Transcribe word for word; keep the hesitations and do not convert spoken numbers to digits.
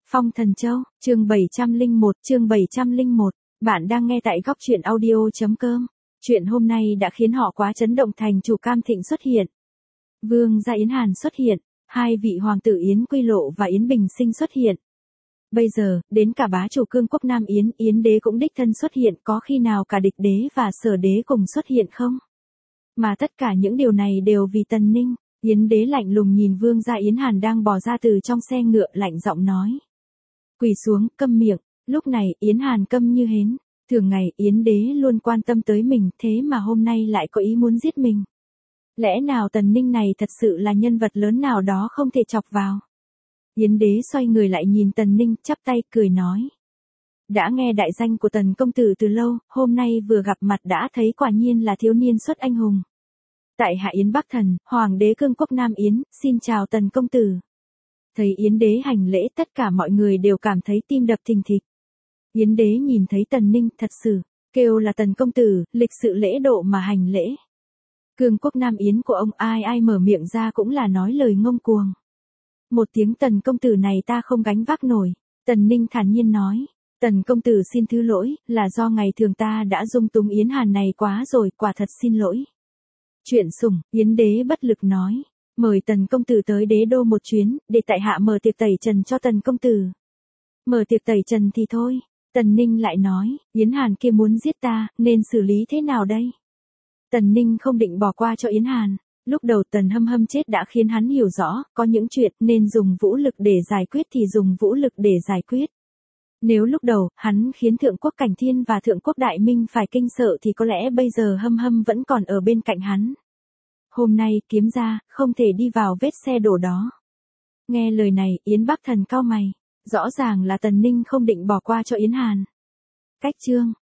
Phong Thần Châu, chương bảy trăm lẻ một, chương bảy trăm lẻ một. Bạn đang nghe tại góc truyện audio.com. Chuyện hôm nay đã khiến họ quá chấn động, thành chủ Cam Thịnh xuất hiện. Vương gia Yến Hàn xuất hiện, hai vị hoàng tử Yến Quy Lộ và Yến Bình Sinh xuất hiện. Bây giờ, đến cả bá chủ cương quốc Nam Yến, Yến đế cũng đích thân xuất hiện, có khi nào cả địch đế và sở đế cùng xuất hiện không? Mà tất cả những điều này đều vì Tần Ninh. Yến đế lạnh lùng nhìn vương gia Yến Hàn đang bò ra từ trong xe ngựa, lạnh giọng nói. Quỳ xuống, câm miệng. Lúc này, Yến Hàn câm như hến. Thường ngày, Yến đế luôn quan tâm tới mình, thế mà hôm nay lại có ý muốn giết mình. Lẽ nào Tần Ninh này thật sự là nhân vật lớn nào đó không thể chọc vào? Yến đế xoay người lại nhìn Tần Ninh, chắp tay, cười nói. Đã nghe đại danh của Tần công tử từ lâu, hôm nay vừa gặp mặt đã thấy quả nhiên là thiếu niên xuất anh hùng. Tại hạ Yến Bắc Thần, hoàng đế cương quốc Nam Yến, xin chào Tần công tử. Thấy Yến đế hành lễ, tất cả mọi người đều cảm thấy tim đập thình thịch. Yến đế nhìn thấy Tần Ninh, thật sự, kêu là Tần công tử, lịch sự lễ độ mà hành lễ. Cương quốc Nam Yến của ông, ai ai mở miệng ra cũng là nói lời ngông cuồng. Một tiếng Tần công tử này ta không gánh vác nổi. Tần Ninh thản nhiên nói. Tần công tử xin thứ lỗi, là do ngày thường ta đã dung túng Yến Hàn này quá rồi, quả thật xin lỗi. Chuyện sủng, Yến đế bất lực nói. Mời Tần công tử tới đế đô một chuyến, để tại hạ mở tiệc tẩy trần cho Tần công tử. Mở tiệc tẩy trần thì thôi. Tần Ninh lại nói, Yến Hàn kia muốn giết ta, nên xử lý thế nào đây? Tần Ninh không định bỏ qua cho Yến Hàn. Lúc đầu Tần Hâm Hâm chết đã khiến hắn hiểu rõ, có những chuyện nên dùng vũ lực để giải quyết thì dùng vũ lực để giải quyết. Nếu lúc đầu, hắn khiến Thượng quốc Cảnh Thiên và Thượng quốc Đại Minh phải kinh sợ thì có lẽ bây giờ Hâm Hâm vẫn còn ở bên cạnh hắn. Hôm nay, kiếm ra, không thể đi vào vết xe đổ đó. Nghe lời này, Yến Bắc Thần cau mày. Rõ ràng là Tần Ninh không định bỏ qua cho Yến Hàn. Cách chương,